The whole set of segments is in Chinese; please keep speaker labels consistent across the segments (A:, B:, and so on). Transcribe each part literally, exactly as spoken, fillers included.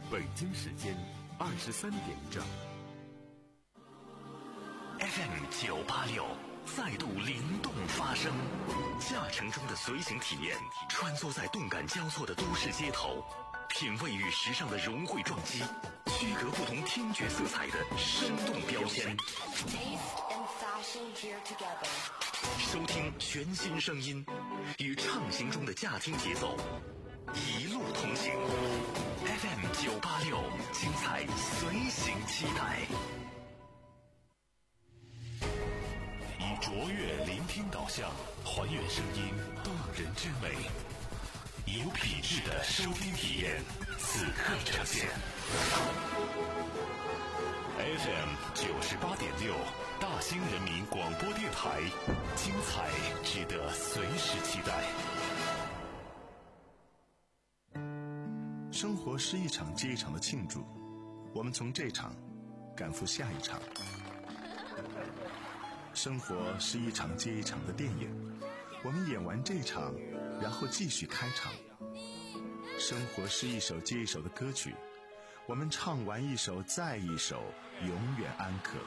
A: 北京时间二十三点整。
B: F M 九八六再度灵动发声，驾乘中的随行体验，穿梭在动感交错的都市街头，品味与时尚的融汇撞击，区隔不同听觉色彩的生动标签。收听全新声音，与畅行中的驾听节奏，一路同行。F M 九八六，精彩随行期待。以卓越聆听导向，还原声音动人之美，有品质的收听体验，此刻呈现。F M 九十八点六，大兴人民广播电台，精彩值得随时期待。
C: 生活是一场接一场的庆祝，我们从这场赶赴下一场。生活是一场接一场的电影，我们演完这场，然后继续开场。生活是一首接一首的歌曲，我们唱完一首再一首，永远安可。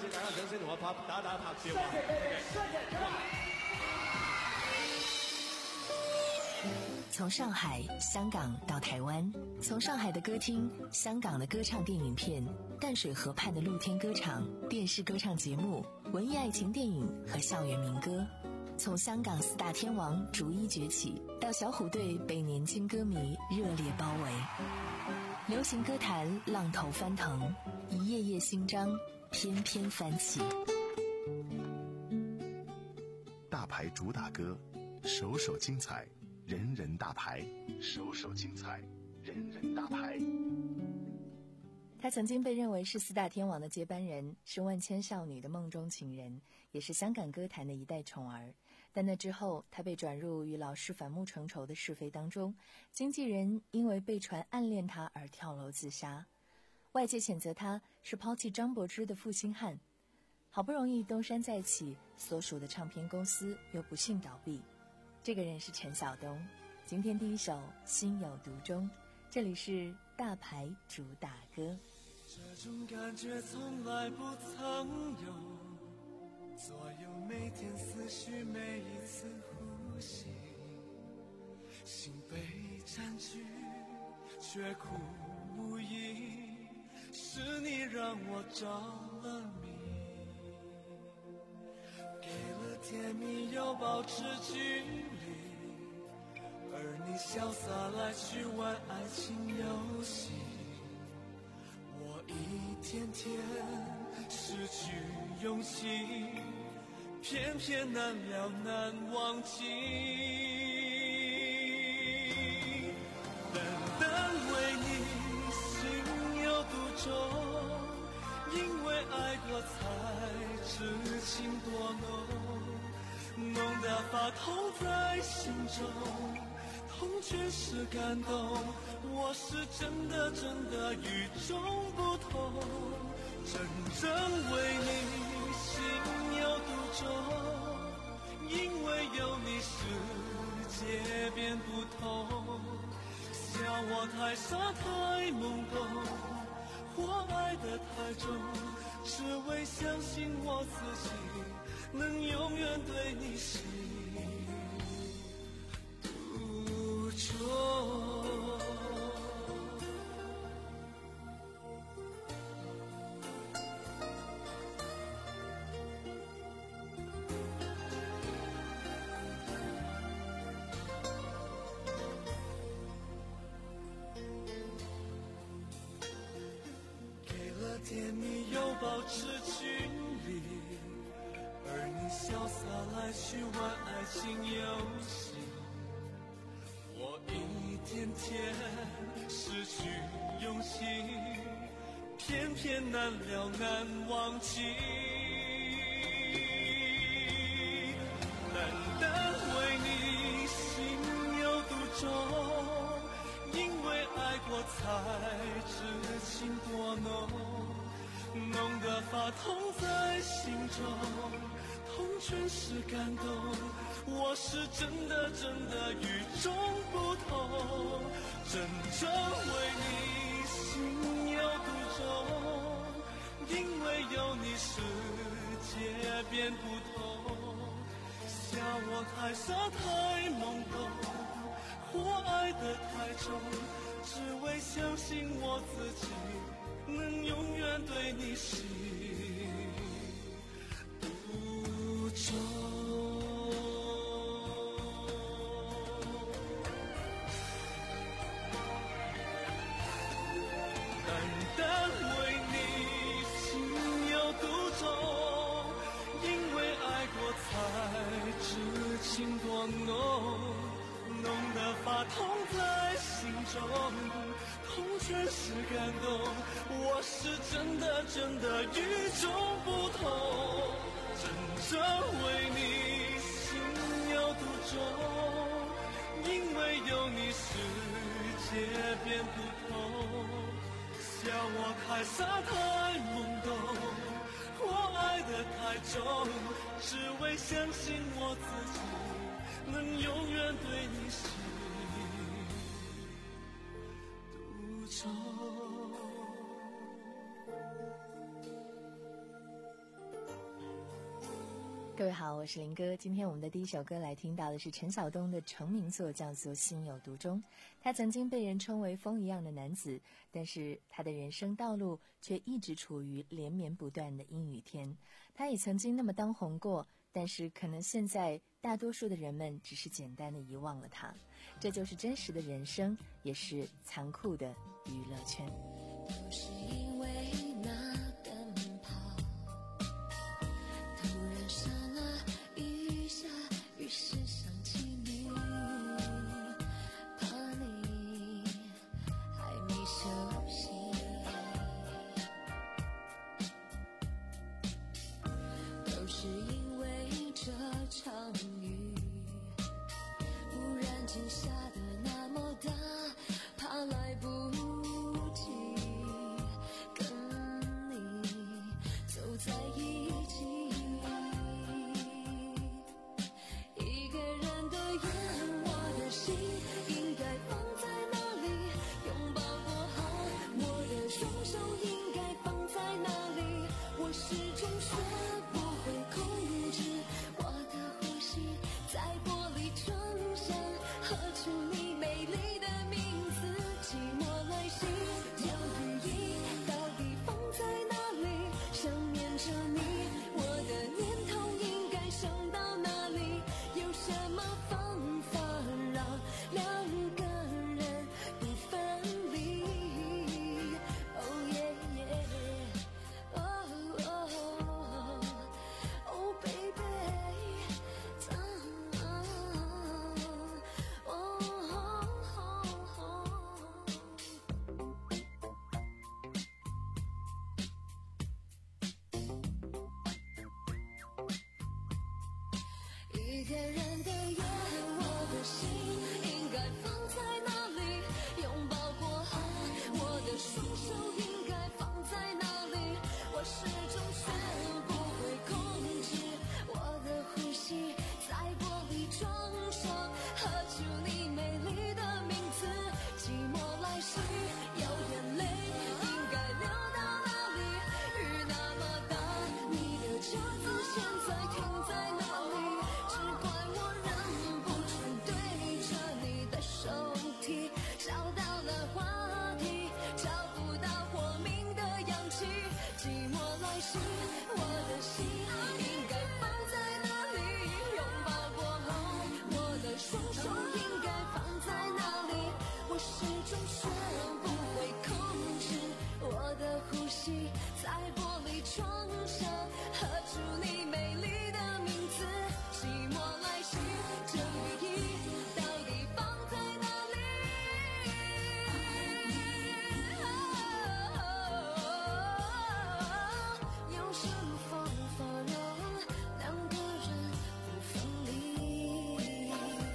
D: 从上海、香港到台湾，从上海的歌厅、香港的歌唱电影片、淡水河畔的露天歌场、电视歌唱节目、文艺爱情电影和校园民歌，从香港四大天王逐一崛起，到小虎队被年轻歌迷热烈包围。流行歌坛浪头翻腾，一页页新章翩翩翻起。
C: 大牌主打歌，首首精彩，人人大牌，首首精彩，人人大牌。
D: 他曾经被认为是四大天王的接班人，是万千少女的梦中情人，也是香港歌坛的一代宠儿。但那之后，他被转入与老师反目成仇的是非当中，经纪人因为被传暗恋他而跳楼自杀，外界谴责他是抛弃张柏芝的负心汉。好不容易东山再起，所属的唱片公司又不幸倒闭。这个人是陈晓东。今天第一首《心有独钟》，这里是大牌主打歌。
E: 这种感觉从来不曾有，左右每天思绪，每一次呼吸，心被占据却苦无依，是你让我着了迷，给了甜蜜又保持距离，而你潇洒来去玩爱情游戏，我一天天失去勇气，偏偏难了难忘记。单单为你心有独钟，因为爱过才知情多浓，浓得发痛在心中，痛却是感动，我是真的真的与众不同，真正为你心有独钟，因为有你世界变不同，笑我太傻太懵懂，我爱得太重，只为相信我自己能永远对你心独钟。给了甜蜜又保持距离，而你潇洒来去玩爱情游戏，我一天天失去勇气，偏偏难了难忘记。单单为你心有独钟，因为爱过才知情多浓，浓得发痛在心中，痛却是感动，我是真的真的与众不同，真正为你心我太傻太懵懂，或爱得太重，只为相信我自己能永远对你心独钟。单单为你心有独钟，因为爱过才知情多浓，浓得发痛在心中，痛全是感动，我是真的真的与众不同，真正为你心有独钟，因为有你世界变不同，笑我太傻太懵懂，我爱得太重，只为相信我自己能永远对你心独钟。
D: 各位好，我是林哥。今天我们的第一首歌来听到的是陈晓东的成名作，叫做《心有独钟》。他曾经被人称为风一样的男子，但是他的人生道路却一直处于连绵不断的阴雨天。他也曾经那么当红过，但是可能现在大多数的人们只是简单的遗忘了他。这就是真实的人生，也是残酷的娱乐圈。
F: 都是因为那灯泡突然闪了一下，于是想起你，怕你还没休息，都是因为这场雨忽然间下得那么大，怕来不及跟你走在一起，一个人的夜，我的心应该放在哪里？拥抱过后，我的双手应该放在哪里？我始终学不会控制我的呼吸，在玻璃窗上喝出你美丽的名字，寂寞来袭，有雨衣到底放在哪里？想念着你，我的念头应该想到哪里？有什么方法让两个人不分离？ Oh yeah yeah Oh oh Oh baby一个人的夜，我的心应该放在哪里？拥抱过后，我的双手应该放在哪里？我始终学不会控制我的呼吸，在玻璃窗上喝出你美丽的名字，寂寞来袭，有眼泪应该流到哪里？雨那么大，你的车子现在停在哪里？只怪我忍不住对着你的手提，找到了话题，找不到活命的氧气，寂寞来袭，我的心应该放在哪里？拥抱过后，我的双手应该放在哪里？我始终学不会控制我的呼吸，在玻璃窗上喝出你美丽的名字，寂寞来袭，这雨衣到底放在哪里？有什么方法让两个人不分离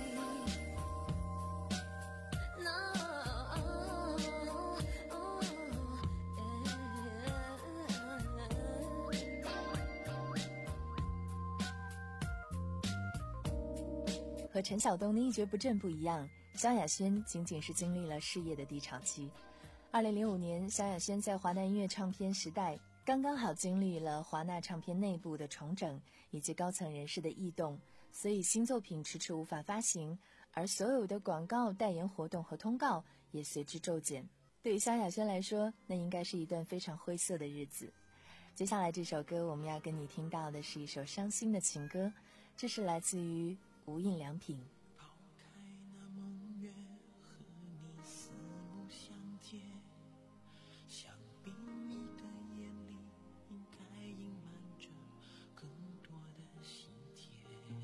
D: 和陈晓东的一蹶不振不一样，萧亚轩仅仅是经历了事业的低潮期。二零零五年，萧亚轩在华纳音乐唱片时代刚刚好经历了华纳唱片内部的重整以及高层人士的异动， 所以新作品迟迟无法发行，而所有的广告、代言活动和通告也随之骤减。对于萧亚轩来说，那应该是一段非常灰色的日子。接下来这首歌我们要跟你听到的是一首伤心的情歌，这是来自于无印良品。
E: 抛开那梦月和你四目相接，想必你的眼里应该隐瞒着更多的心甜。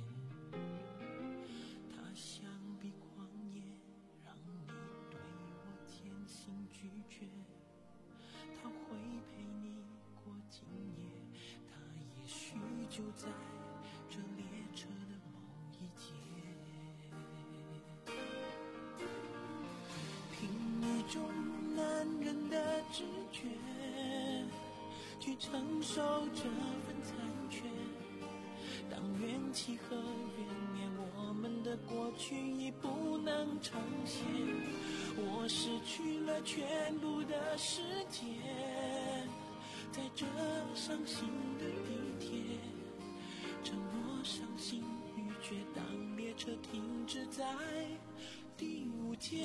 E: 它像比狂野，让你对我渐行拒绝。它会陪你过今夜，它也许就在这列车的某一节。凭一种男人的直觉去承受这份残缺，当怨气和怨念，我们的过去已不能重现。我失去了全部的世界，在这伤心的地铁，沉默伤心欲绝，当列车停止在第五节。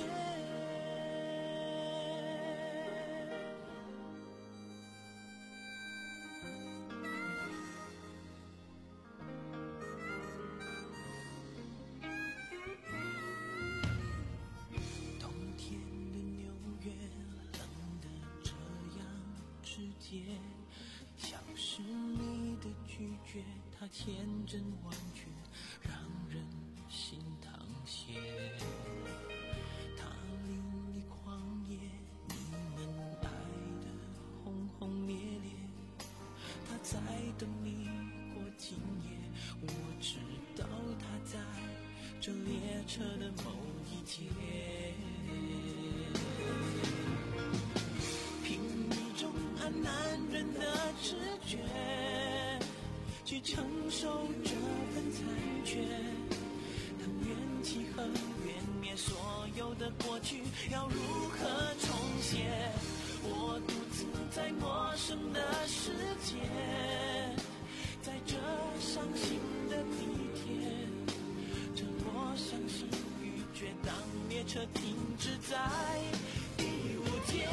E: 冬天的纽约冷得这样直接，像是你的拒绝，它天真完全，让人心淌血。它令你狂野，你们爱得轰轰烈烈，它在等你过今夜。我知道它在这列车的某一节。凭一种爱男人的直觉去承受这份残缺，当怨气和怨灭，所有的过去要如何重写？我独自在陌生的世界，在这伤心的地铁，沉默伤心欲绝，当列车停止在第五节。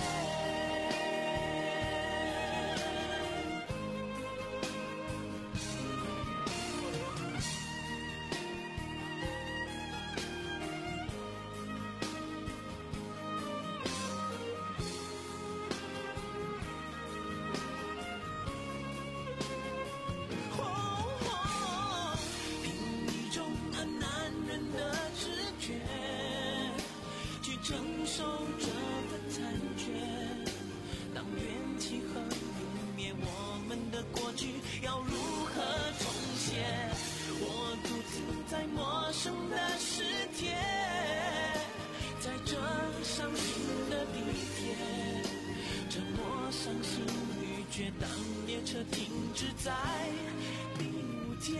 E: 承受这份残缺，当怨气和泯灭，我们的过去要如何重写？我独自在陌生的世界，在这伤心的地铁，沉默伤心欲绝，当列车停止在第五节。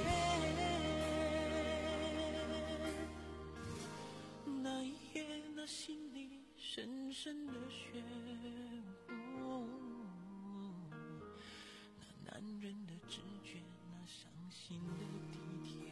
E: 那一夜，那心里深深的漩涡，那男人的直觉，那伤心的地铁。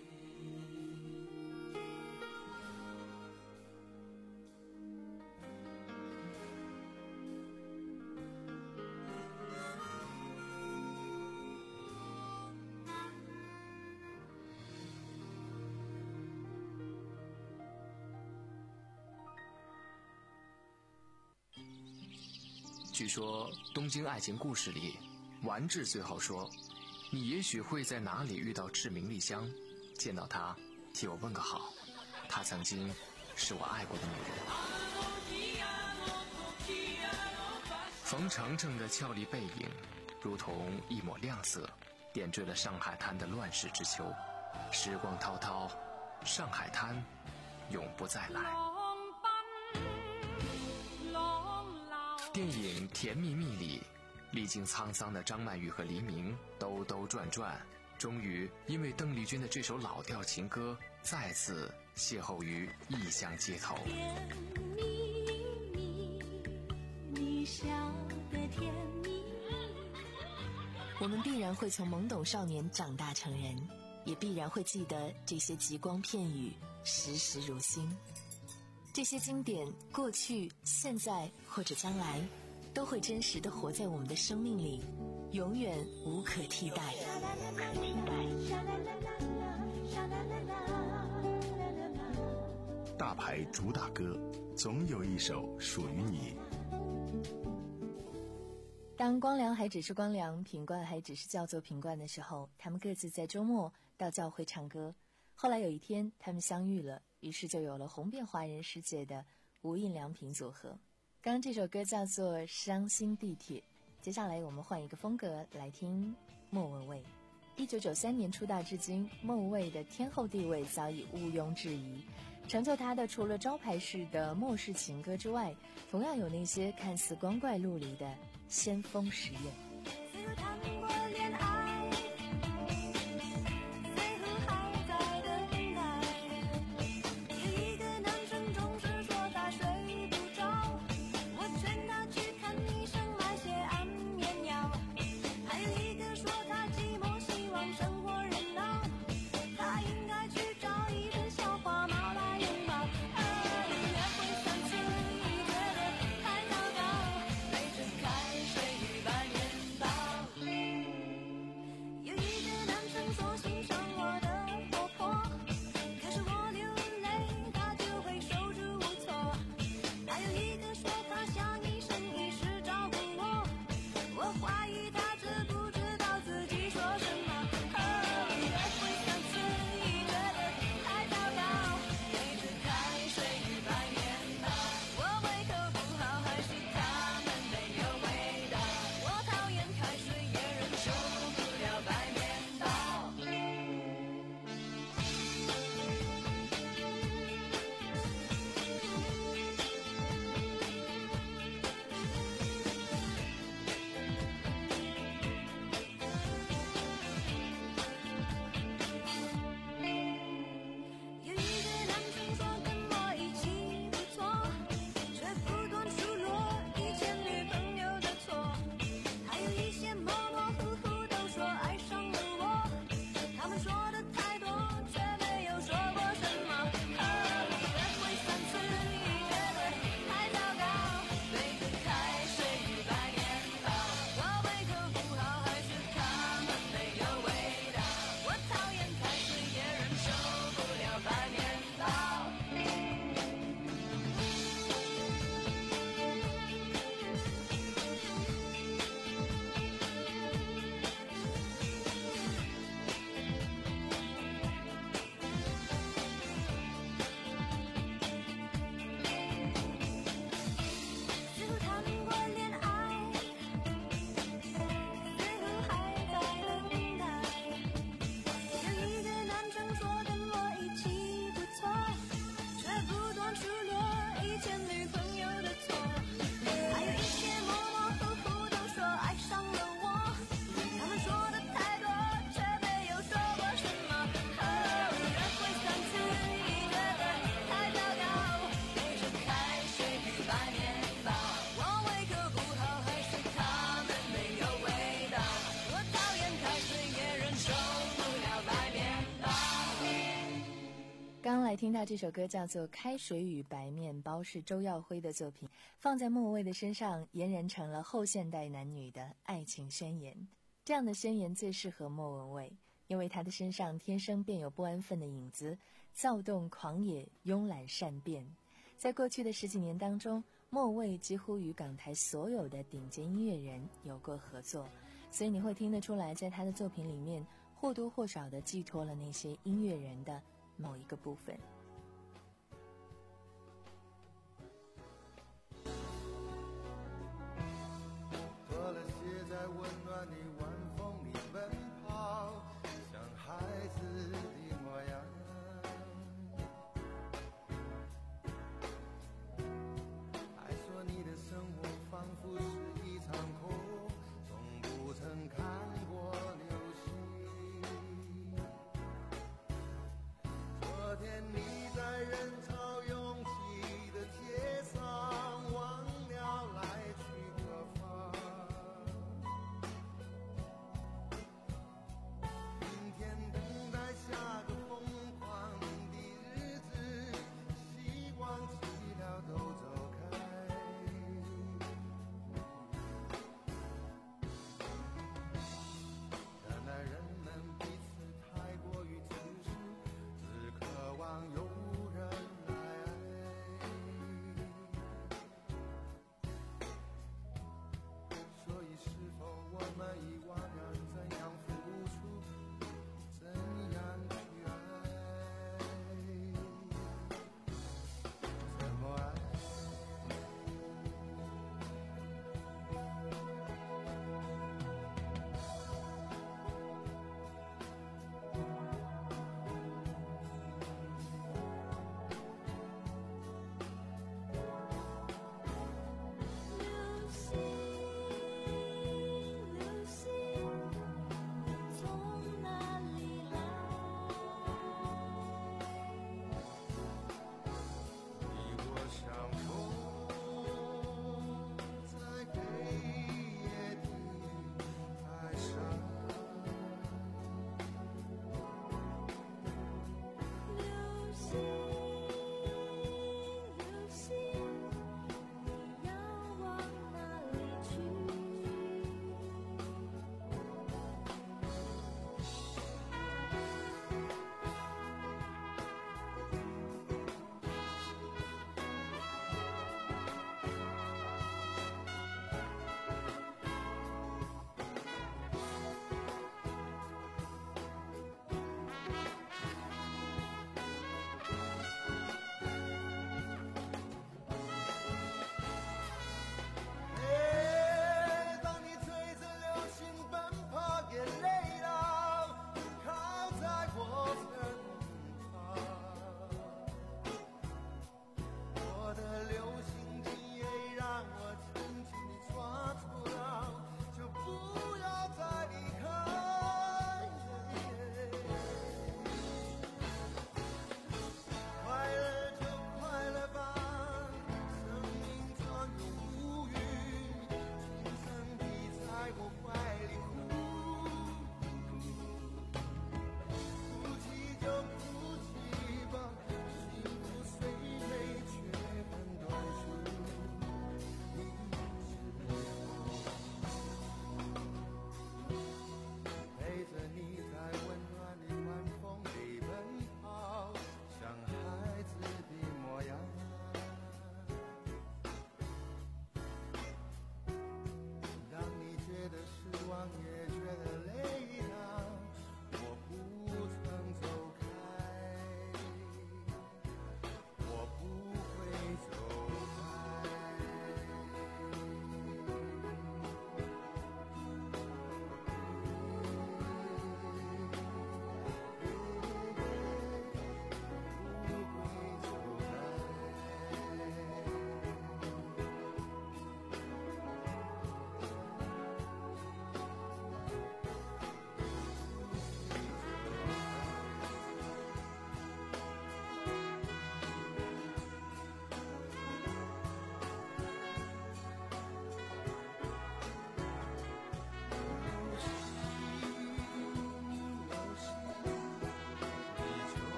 G: 据说《东京爱情故事》里，丸治最后说：“你也许会在哪里遇到志明丽香，见到她，替我问个好。她曾经是我爱过的女人。”冯程程的俏丽背影，如同一抹亮色，点缀了上海滩的乱世之秋。时光滔滔，上海滩永不再来。电影《甜蜜蜜》里，历经沧桑的张曼玉和黎明兜兜转转，终于因为邓丽君的这首老调情歌，再次邂逅于异乡街头。
F: 甜蜜蜜，你笑得甜蜜蜜。
D: 我们必然会从懵懂少年长大成人，也也必然会记得这些极光片语，时时如新。这些经典，过去、现在或者将来，都会真实地活在我们的生命里，永远无可替代。
C: 大牌主打歌，总有一首属于你。
D: 当光良还只是光良，品冠还只是叫做品冠的时候，他们各自在周末到教会唱歌。后来有一天，他们相遇了，于是就有了红遍华人世界的无印良品组合。刚刚这首歌叫做《伤心地铁》，接下来我们换一个风格来听莫文蔚。一九九三年出道至今，莫文蔚的天后地位早已毋庸置疑。成就她的除了招牌式的末世情歌之外，同样有那些看似光怪陆离的先锋实验。刚刚来听到这首歌叫做《开水与白面包》，是周耀辉的作品，放在莫文蔚的身上俨然成了后现代男女的爱情宣言。这样的宣言最适合莫文蔚，因为她的身上天生便有不安分的影子，躁动狂野，慵懒善变。在过去的十几年当中，莫文蔚几乎与港台所有的顶尖音乐人有过合作，所以你会听得出来，在她的作品里面或多或少地寄托了那些音乐人的某一个部分。
H: 脱了鞋在温暖的晚风里奔跑，像孩子的模样。还说你的生活仿佛是一场空，从不曾看过流星。昨天你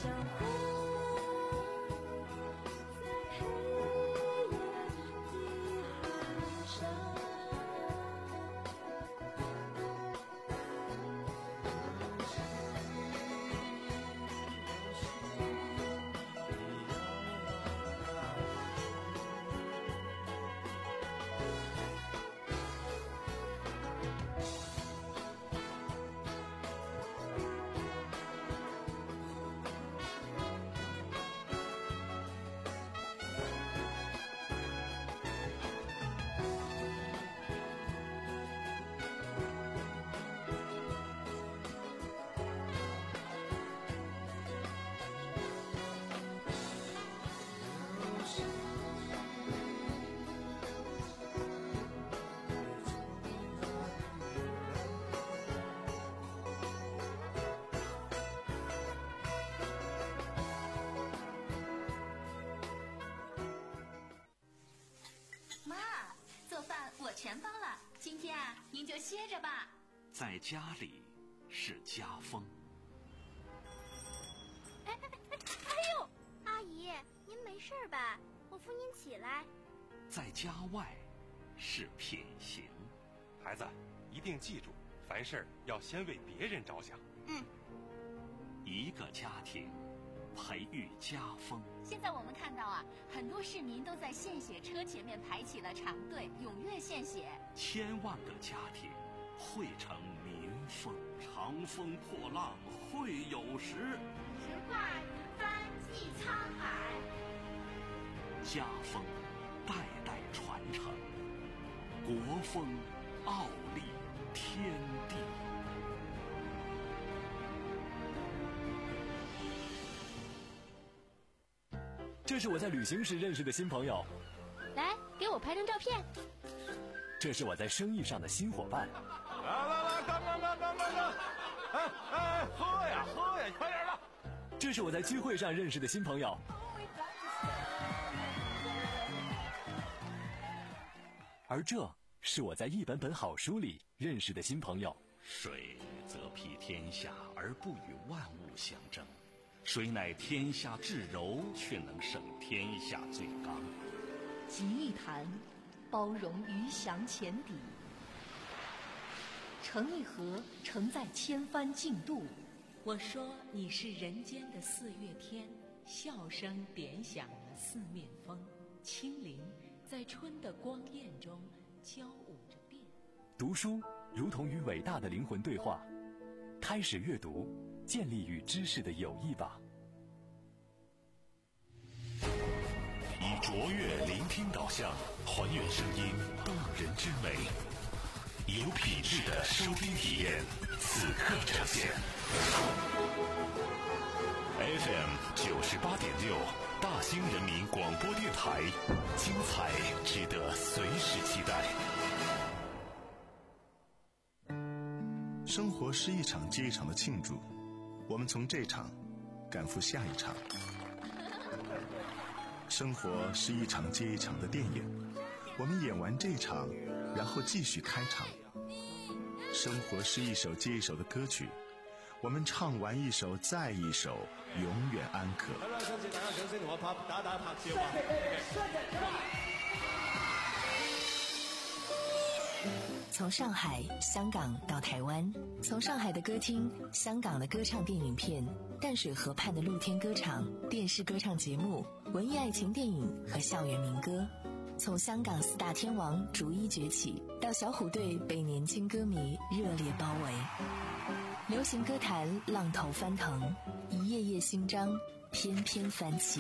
F: 相会在黑夜的海上。
I: 全包了，今天啊，您就歇着吧。
B: 在家里是家风。
J: 哎哎哎哎呦，阿姨，您没事吧？我扶您起来。
B: 在家外是品行。
K: 孩子，一定记住，凡事要先为别人着想。
I: 嗯。
B: 一个家庭培育家风。
I: 现在我们看到啊，很多市民都在献血车前面排起了长队，踊跃献血。
B: 千万个家庭汇成民风，长风破浪会有时。
J: 直挂云帆济沧海。
B: 家风代代传承，国风傲立天地。
L: 这是我在旅行时认识的新朋友，
J: 来给我拍张照片。
L: 这是我在生意上的新伙伴。
K: 来来来，干干干干干干！哎哎，喝呀喝呀，快点的！
L: 这是我在聚会上认识的新朋友。而这是我在一本本好书里认识的新朋友。
B: 水则披天下而不与万物相争。谁乃天下至柔，却能胜天下最刚。
M: 集一坛，包容鱼翔浅底；成一河，承载千帆竞渡。我说你是人间的四月天，笑声点响了四面风，轻灵在春的光艳中交舞着变。
L: 读书如同与伟大的灵魂对话，开始阅读，建立与知识的友谊吧。
B: 以卓越聆听导向，还原声音动人之美，有品质的收听体验，此刻呈现。F M 九十八点六，大兴人民广播电台，精彩值得随时期待。
C: 生活是一场接一场的庆祝，我们从这场赶赴下一场。生活是一场接一场的电影，我们演完这场，然后继续开场。生活是一首接一首的歌曲，我们唱完一首再一首，永远安可。
D: 从上海、香港到台湾，从上海的歌厅、香港的歌唱电影片、淡水河畔的露天歌场、电视歌唱节目、文艺爱情电影和校园民歌，从香港四大天王逐一崛起，到小虎队被年轻歌迷热烈包围，流行歌坛浪头翻腾，一页页新章翩翩翻起。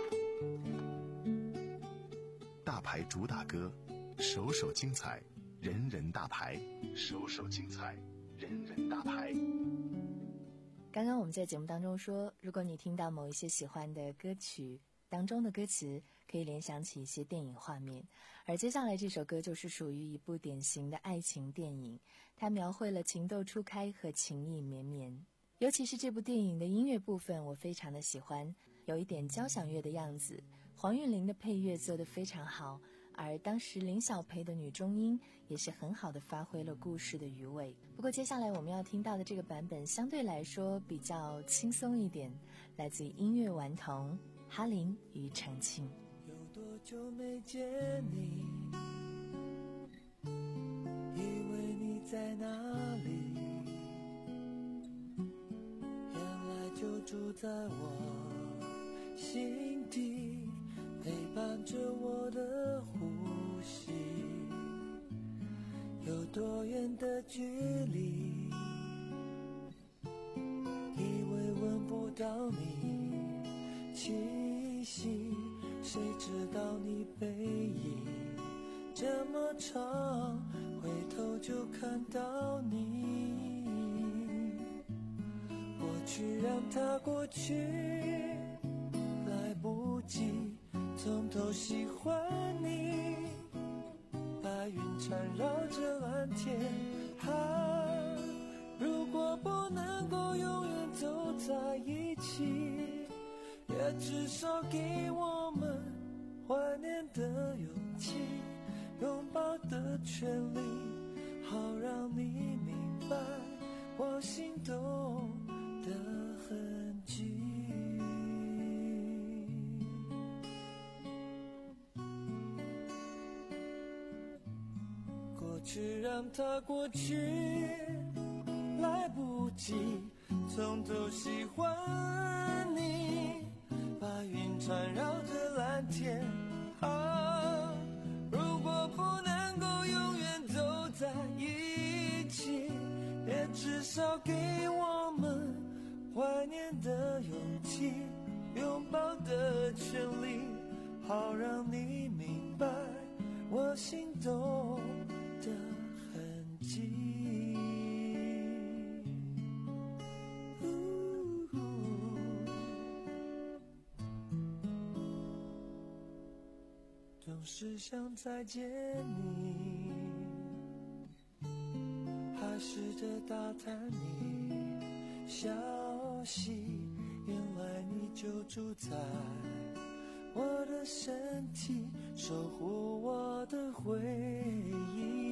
C: 大牌主打歌，首首精彩，人人大牌，首首精彩，人人大牌。
D: 刚刚我们在节目当中说，如果你听到某一些喜欢的歌曲当中的歌词，可以联想起一些电影画面，而接下来这首歌就是属于一部典型的爱情电影，它描绘了情窦初开和情意绵绵。尤其是这部电影的音乐部分，我非常的喜欢，有一点交响乐的样子，黄韵玲的配乐做得非常好， 而当时林小培的女中音也是很好的发挥了故事的余味。不过接下来我们要听到的这个版本相对来说比较轻松一点，来自于音乐顽童哈林与程庆。
E: 有多久没见你，以为你在哪里，原来就住在我心底，陪伴着我的呼吸。有多远的距离，以为闻不到你气息，谁知道你背影这么长，回头就看到你。过去让它过去，来不及从头喜欢你。白云缠绕着蓝天，啊，如果不能够永远走在一起，也至少给我们怀念的勇气，拥抱的权利，好让你明白我心动的痕迹。过去让它过去，来不及从头喜欢你。白云缠绕着蓝天，啊，如果不能够永远走在一起，也至少给我们怀念的勇气，拥抱的权利，好让你明白我心动的痕迹。总是想再见你，还试着打探你消息，原来你就住在我的身体，守护我的回忆。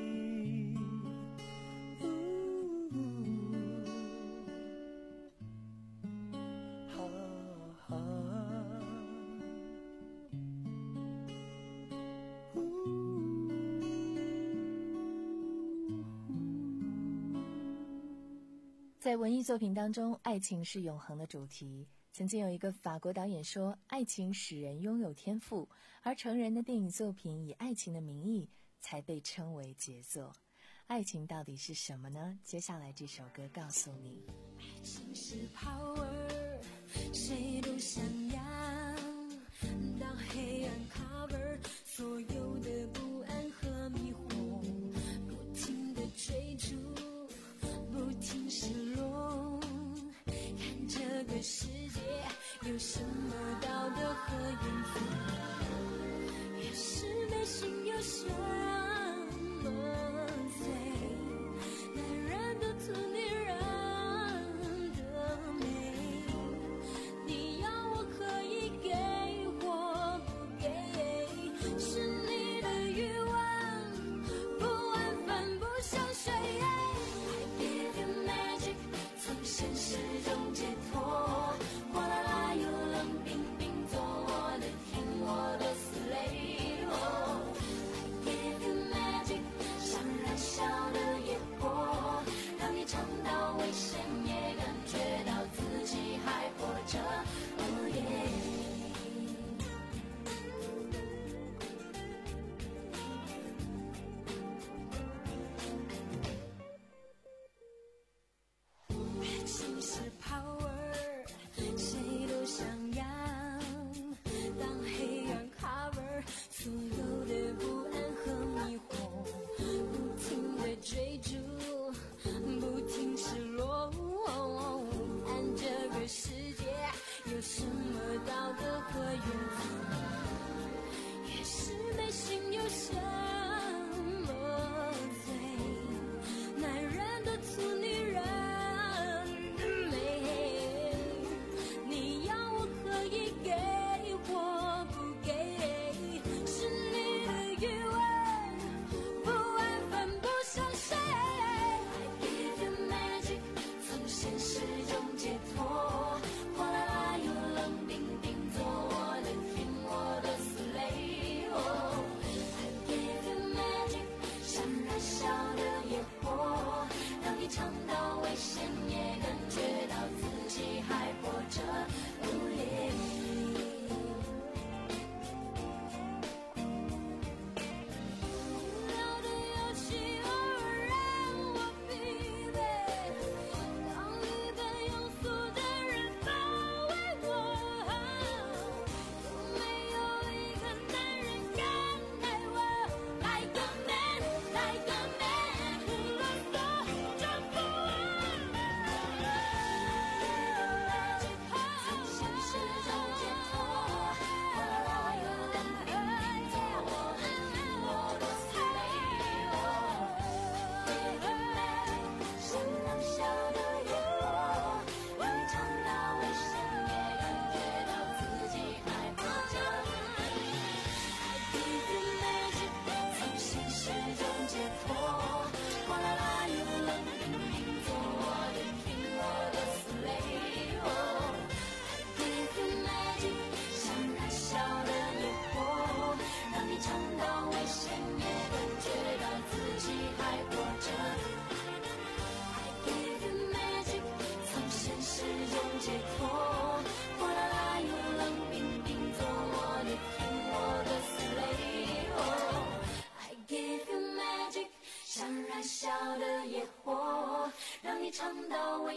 D: 在文艺作品当中，爱情是永恒的主题。曾经有一个法国导演说，爱情使人拥有天赋，而成人的电影作品以爱情的名义才被称为杰作。爱情到底是什么呢？接下来这首歌告诉你。
F: 爱情是 power， 谁都想要，当黑暗 cover 所有的不安和迷惑，不停地追逐，不停失落，看这个世界有什么道德和缘分，越是内心有什么罪，男人的图女人的美，你要我可以给或不给，是你的欲望不安分不想睡，从现实中解脱，火辣辣又冷冰冰，做我的听我的死累。哦 I give you magic， 像燃烧的野火，让你尝到危险，也感觉到自己还活着。哦耶！爱情是 power， 谁都想要，当黑暗 cover 所有的不安和迷惑，不停地追逐，不停失落，看这个世界有什么道德和缘分，越是内心有什么罪，男人的图女人你要我可以给或不给，是你的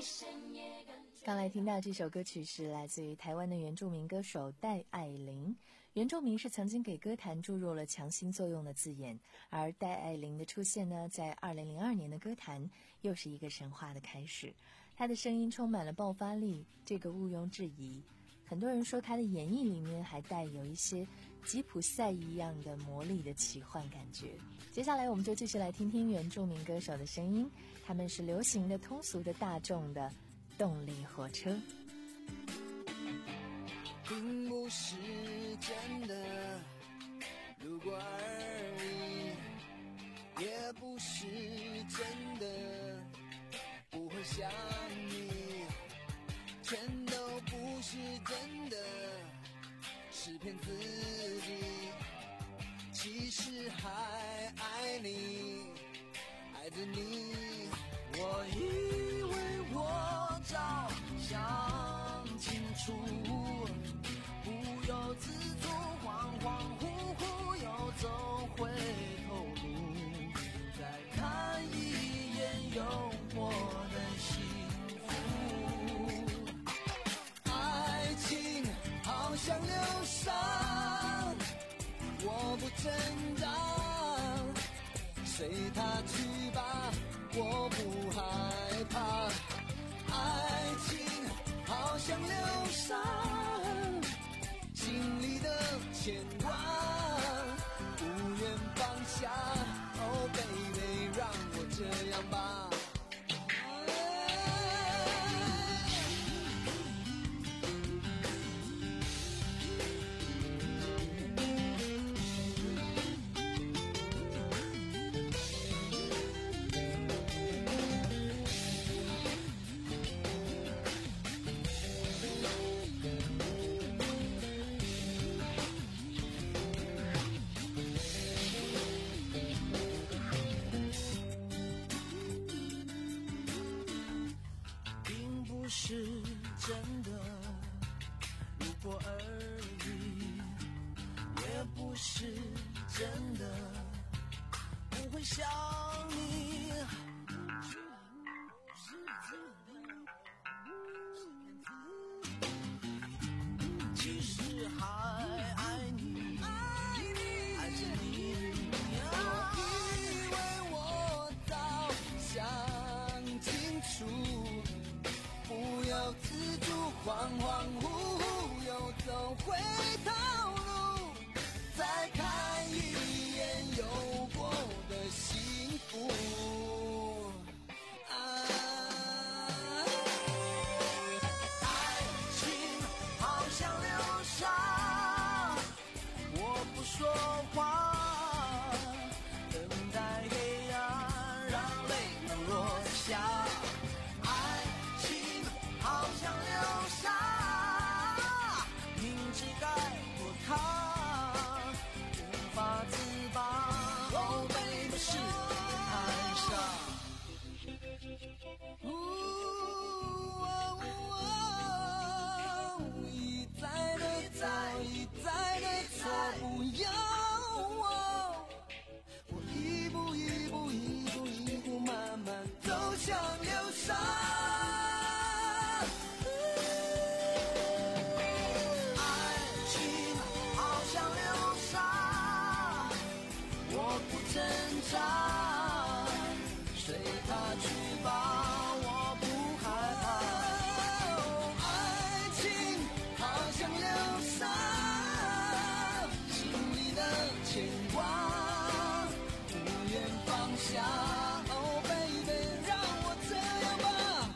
D: 刚来听到这首歌曲是来自于台湾的原住民歌手戴爱玲。原住民是曾经给歌坛注入了强心作用的字眼，而戴爱玲的出现呢，在二零零二年的歌坛又是一个神话的开始。她的声音充满了爆发力，这个毋庸置疑。很多人说她的演绎里面还带有一些吉普赛一样的魔力的奇幻感觉。接下来我们就继续来听听原住民歌手的声音，他们是流行的、通俗的、大众的动力火车。
E: 并不是真的，如果而已，也不是真的，不会想你，全都不是真的，是骗自己，其实还爱你，爱着你。我以为我早想清楚，不由自主，恍恍惚惚又走回头路，再看一眼有我的幸福。爱情好像流沙，我不挣扎，随它去吧，我不害怕。爱情好像流沙，心里的牵挂不愿放下。Oh baby， 让我这样吧。是真的，如果而已，也不是真的，不会想你，其实还爱你，爱着你。我以为我早想清楚，不由自主，恍恍惚惚又走回头路，再看一眼有过的幸福。啊，爱情好像流沙，我不说话，等待黑暗让泪能落下。好像流沙，明知该躲它，无法自拔。Oh baby， 是太傻。呜哦哦，一再的错，一再的错，不要我，我一步一步一步一步慢慢走向流沙。挣扎，随它去吧，我不害怕。爱情好像流沙，心里的牵挂不愿放下。Oh baby， 让我这样吧。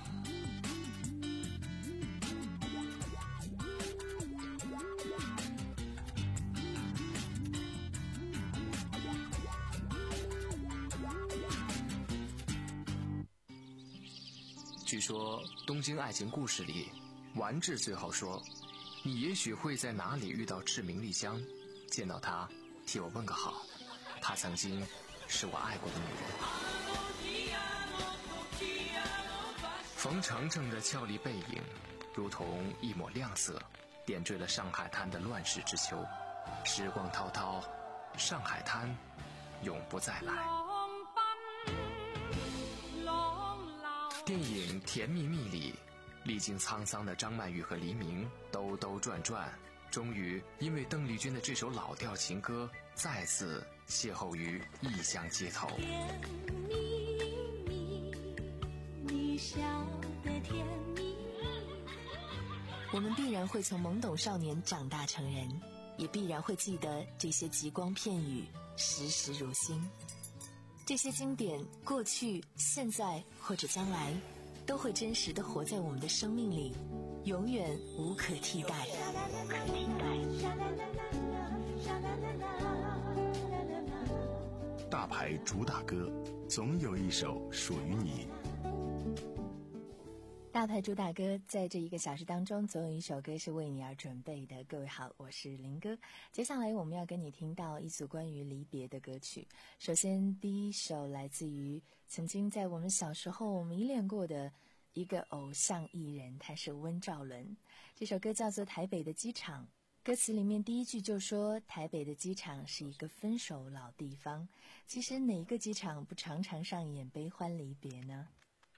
G: 据说《东京爱情故事》里，丸治最后说：“你也许会在哪里遇到志明丽香，见到她，替我问个好。她曾经是我爱过的女人。”冯程程的俏丽背影，如同一抹亮色，点缀了上海滩的乱世之秋。时光滔滔，上海滩永不再来。 电影《甜蜜蜜》里，历经沧桑的张曼玉和黎明兜兜转转，终于因为邓丽君的这首老调情歌，再次邂逅于异乡街头。
F: 甜蜜蜜，你笑得甜蜜蜜。
D: 我们必然会从懵懂少年长大成人，也必然会记得这些极光片语，时时如新。这些经典，过去、现在或者将来，都会真实地活在我们的生命里，永远无可替代。
C: 大牌主打歌，总有一首属于你。
D: 大牌主打歌，在这一个小时当中，总有一首歌是为你而准备的。各位好，我是林哥。接下来我们要跟你听到一组关于离别的歌曲。首先，第一首来自于曾经在我们小时候迷恋过的一个偶像艺人，他是温兆伦。这首歌叫做《台北的机场》，歌词里面第一句就说台北的机场是一个分手老地方。其实哪一个机场不常常上演悲欢离别呢？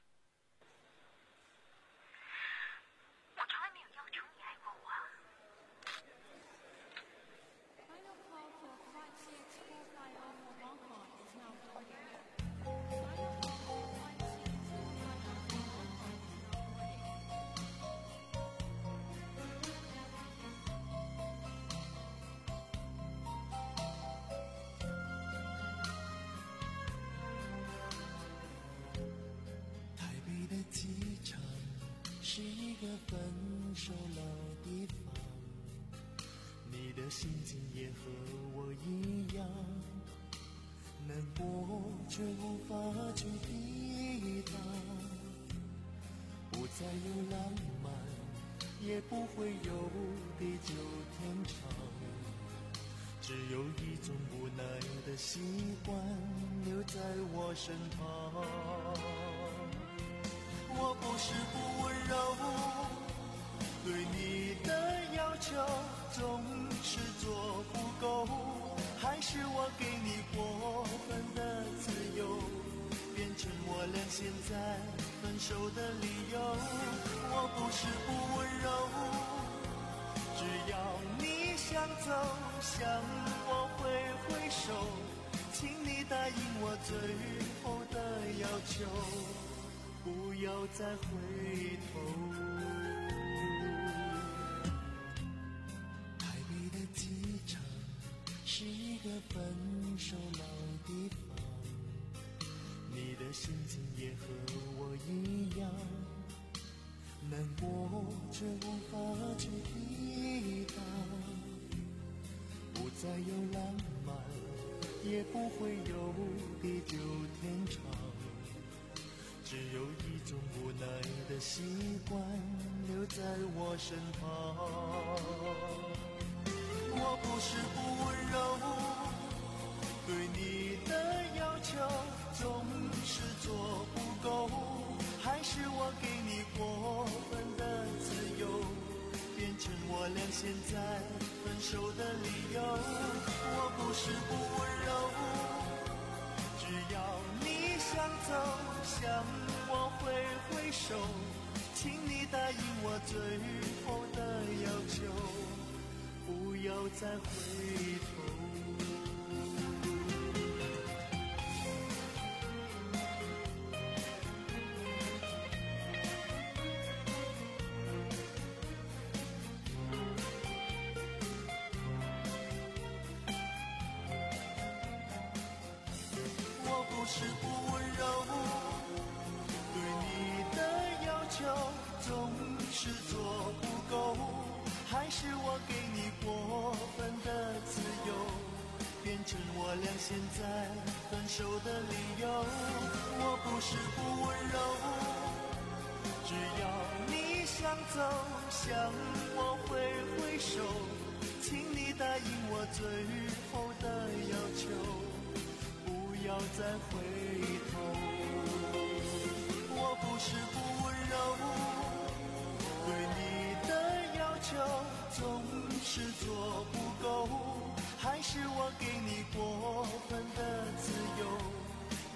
E: 是一个分手老地方，你的心情也和我一样，难过却无法去抵挡，不再有浪漫，也不会有地久天长，只有一种无奈的习惯留在我身旁。我不是不温柔，对你的要求总是做不够，还是我给你过分的自由，变成我俩现在分手的理由。我不是不温柔，只要你想走向我挥挥手，请你答应我最后的要求，不要再回头。台北的机场是一个分手老地方，你的心情也和我一样，难过却无法去抵挡，不再有浪漫，也不会有地久天长，只有一种无奈的习惯留在我身旁。我不是不温柔，对你的要求总是做不够，还是我给你过分的自由，变成我俩现在分手的理由。我不是不温柔，只要你想走向我挥挥手，请你答应我最后的要求，不要再回头。我不是不温柔，对你的要求总是做不够，还是我给你过分的自由，变成我俩现在分手的理由。我不是不温柔，只要你想走向我挥挥手，请你答应我最后的要求，不要再回头。我不是不温柔，对你的要求总是做不够，还是我给你过分的自由，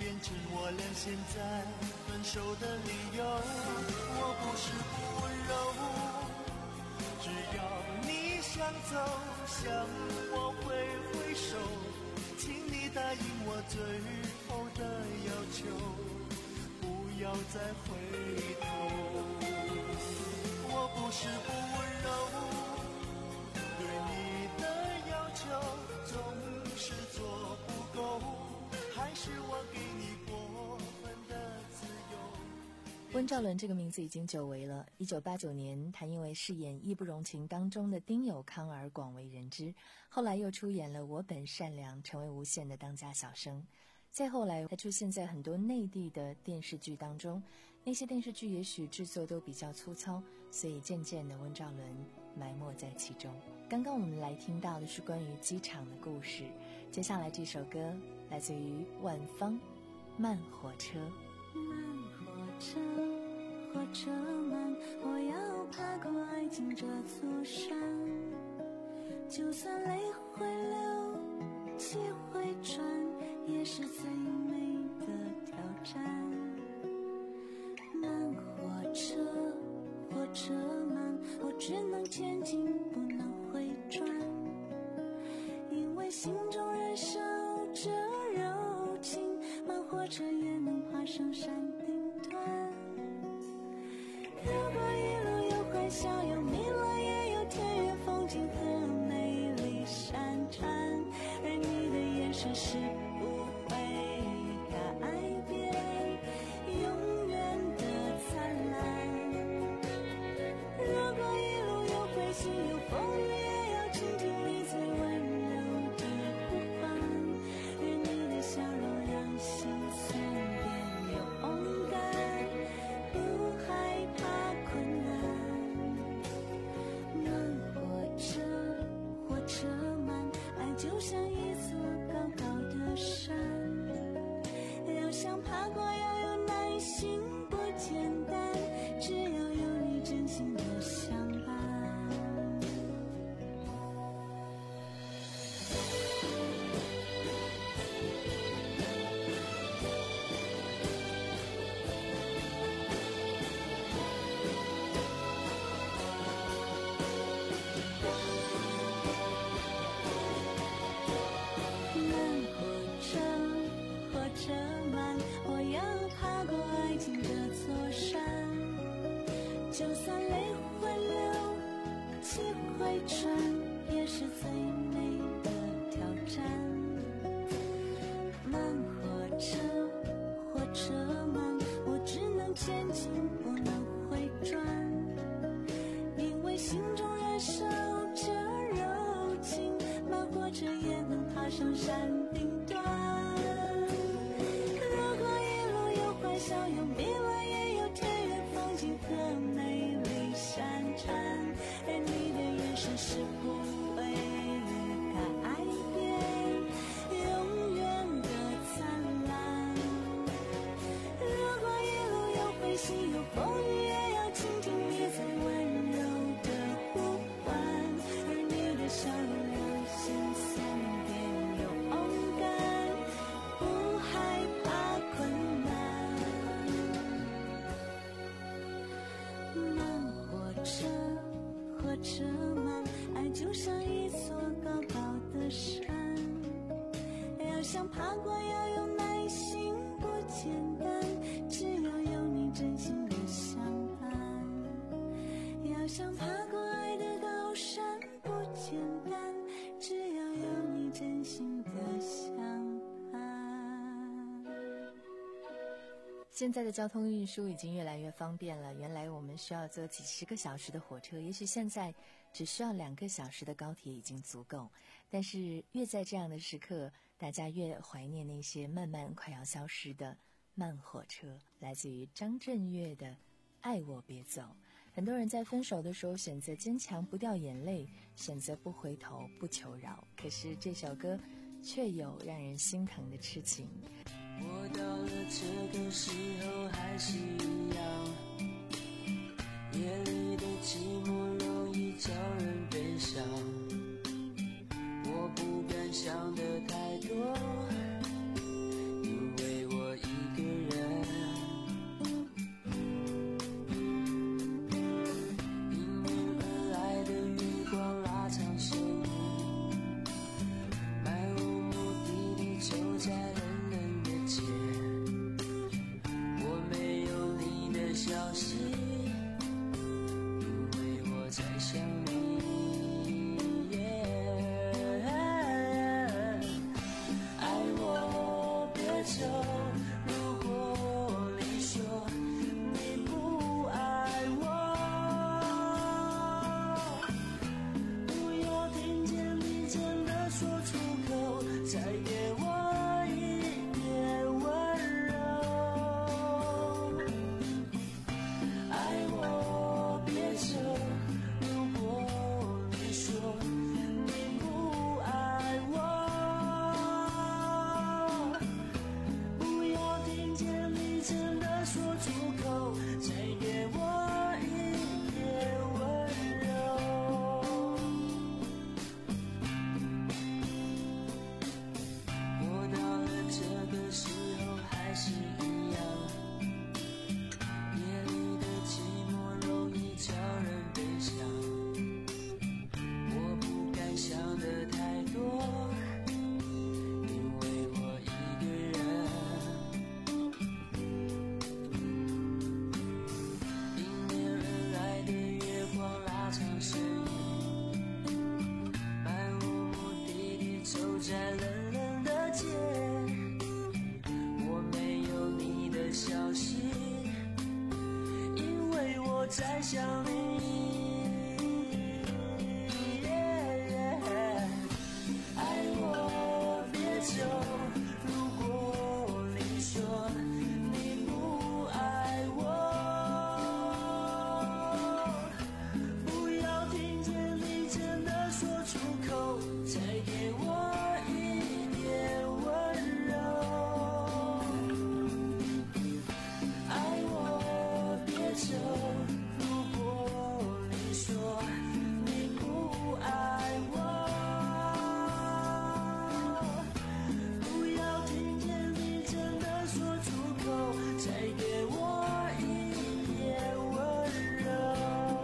E: 变成我俩现在分手的理由。我不是不温柔，只要你想走，向我挥挥手，请你答应我最后的要求，不要再回头。我不是不温柔，对你的要求总是做不够，还是我给你过分的自由。
D: 温兆伦这个名字已经久违了。一九八九年，他因为饰演《义不容情》当中的丁有康而广为人知，后来又出演了《我本善良》，成为无线的当家小生。再后来，他出现在很多内地的电视剧当中，那些电视剧也许制作都比较粗糙，所以渐渐的温兆伦埋没在其中。刚刚我们来听到的是关于机场的故事，接下来这首歌来自于万芳，《慢火车》。
F: 慢火车，火车慢，我要爬过爱情这座山，就算泪会流，气会喘，也是最美的挑战。慢火车，火车慢，我只能前进，不能回转，因为心中燃烧着柔情，慢火车也能爬上山顶端。如果一路有欢笑，有迷乱，也有田园风景和美丽山川，而你的眼神是不会改变，永远的灿烂。如果一路有灰心，有风雨，也要倾听你最温柔的呼唤，愿你的笑容让心酸变勇敢，不害怕困难。慢火车，火车慢，爱就像一座高高的山，要想爬过要有耐心，不简单，只要有你真心的相伴。慢火车，火车慢，我要爬过爱情这座山，就算泪会流，气会喘，也是最美的挑战。慢火车，火车慢，我只能前进，不能回转，因为心中燃烧着柔情，慢火车也能爬上山顶端。如果一路有欢笑，有迷乱，也有田园风景和美丽山川，而你的眼神是不会改变，永远的灿烂。如果一路有灰心，有风雨，也要倾听你最温柔的呼唤，而你的笑容让心酸变勇敢，不害怕困难。慢火车，火车慢，爱就像一座高高的山，要想爬过要有耐心，不简单，只要有你真心的相伴。要想爬过爱的高山，不简单，只要有你真心的相伴。
D: 现在的交通运输已经越来越方便了，原来我们需要坐几十个小时的火车，也许现在只需要两个小时的高铁已经足够。但是越在这样的时刻，大家越怀念那些慢慢快要消失的慢火车。来自于张震岳的《爱我别走》。很多人在分手的时候选择坚强不掉眼泪，选择不回头不求饶，可是这首歌却有让人心疼的痴情。
N: 我到了这个时候还是一样，夜里的寂寞容易叫人悲伤，我不敢想的太多，因为我说出口，再给我一点温柔。爱我别走，如果你说你不爱我，不要听见你真的说出口，再给我一点温柔。我到了这个时候还是一样，夜里的寂寞容易叫人悲伤。我不敢想的太多，因为我一个人。迎面而来的月光拉长身影，漫无目的地走在冷冷的街。我没有你的消息，因为我在想你。爱我别走，如果你说你不爱我，不要听见你真的说出口，再给我一点温柔。爱我别走，如果你说你不爱我，不要听见你真的说出口，再给我一点温柔。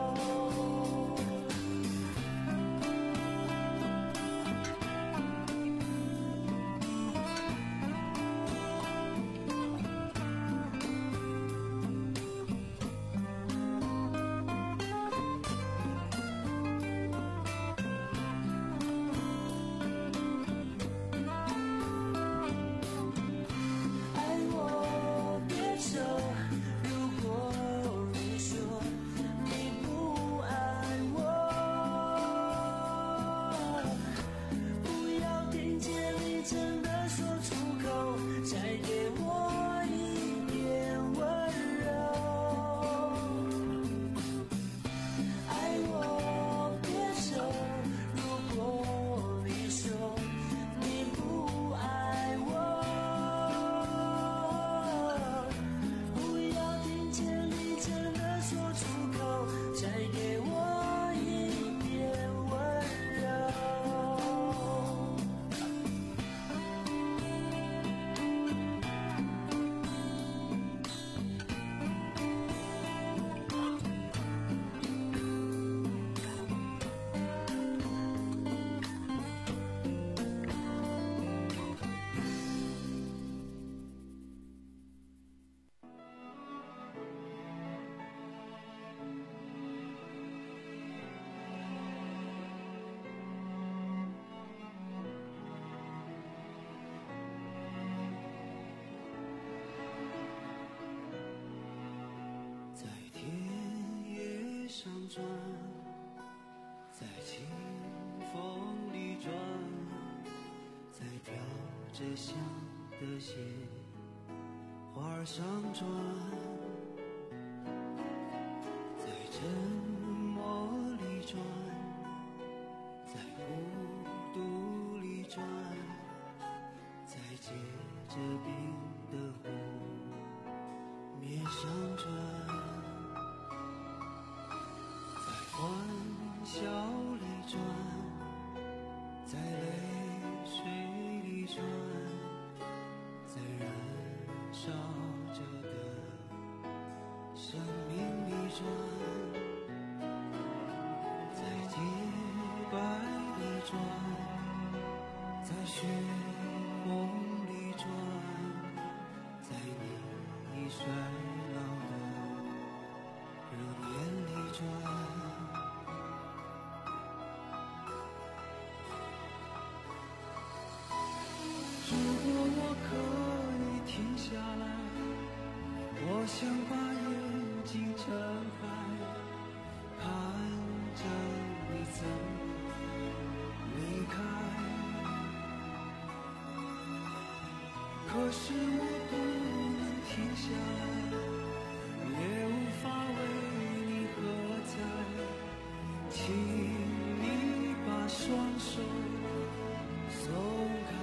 N: 爱我别走，如果你说你不爱我，不要听见你真的说出口，再给我一点温柔。爱我别走，如果你说你不爱我，不要听见你真的说出口，再给我一点温柔。在田野上转，在清风里转，在跳着香的线花儿上转，在沉默里转，在孤独里转，在结着冰的湖面上转，在欢笑里转，在泪水里转，在燃烧着的生命里转，在洁白里转，在血红里转，在你衰老的容颜里转。如果我可以停下来，我想把眼睛睁开，看着你怎么离开。
E: 可是我不能停下来，也无法为你喝彩，请你把双手松开。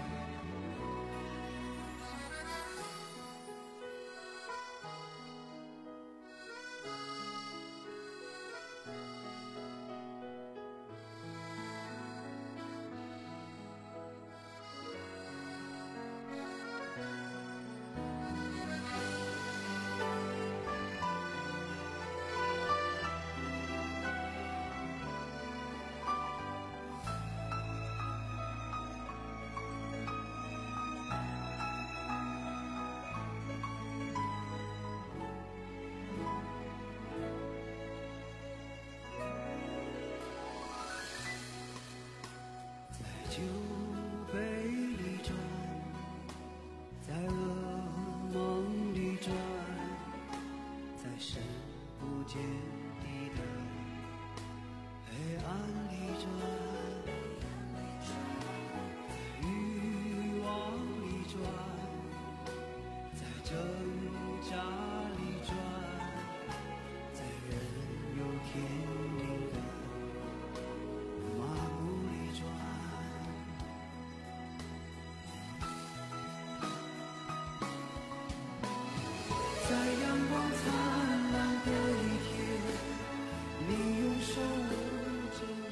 E: 酒杯里转，在噩梦里转，在深不见底的黑暗里转，在欲望里转，在挣扎里转，在人有天灵的麻木里转。在阳光灿烂的一天，你用手捂着你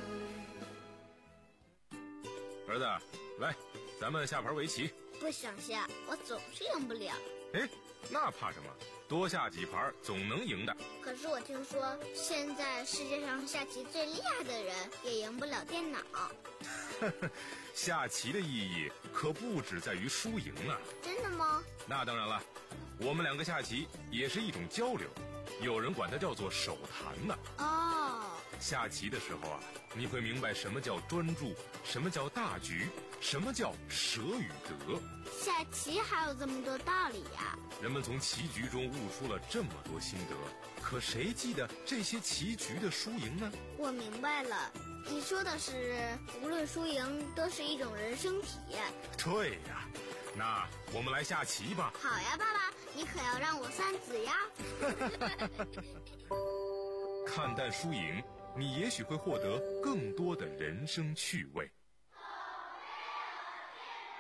E: 的脸。
K: 儿子，来，咱们下盘围棋。
J: 不想下，我总是赢不了。
K: 哎，那怕什么？多下几盘总能赢的。
J: 可是我听说，现在世界上下棋最厉害的人也赢不了电脑。
K: 下棋的意义可不只在于输赢啊。
J: 真的吗？
K: 那当然了，我们两个下棋也是一种交流，有人管它叫做手谈呢。
J: 哦，
K: 下棋的时候啊，你会明白什么叫专注，什么叫大局，什么叫舍与得。
J: 下棋还有这么多道理呀！
K: 人们从棋局中悟出了这么多心得，可谁记得这些棋局的输赢呢？
J: 我明白了，你说的是无论输赢都是一种人生体验。
K: 对呀，那我们来下棋吧。
J: 好呀，爸爸，你可要让我三子呀。
K: 看淡输赢，你也许会获得更多的人生趣味。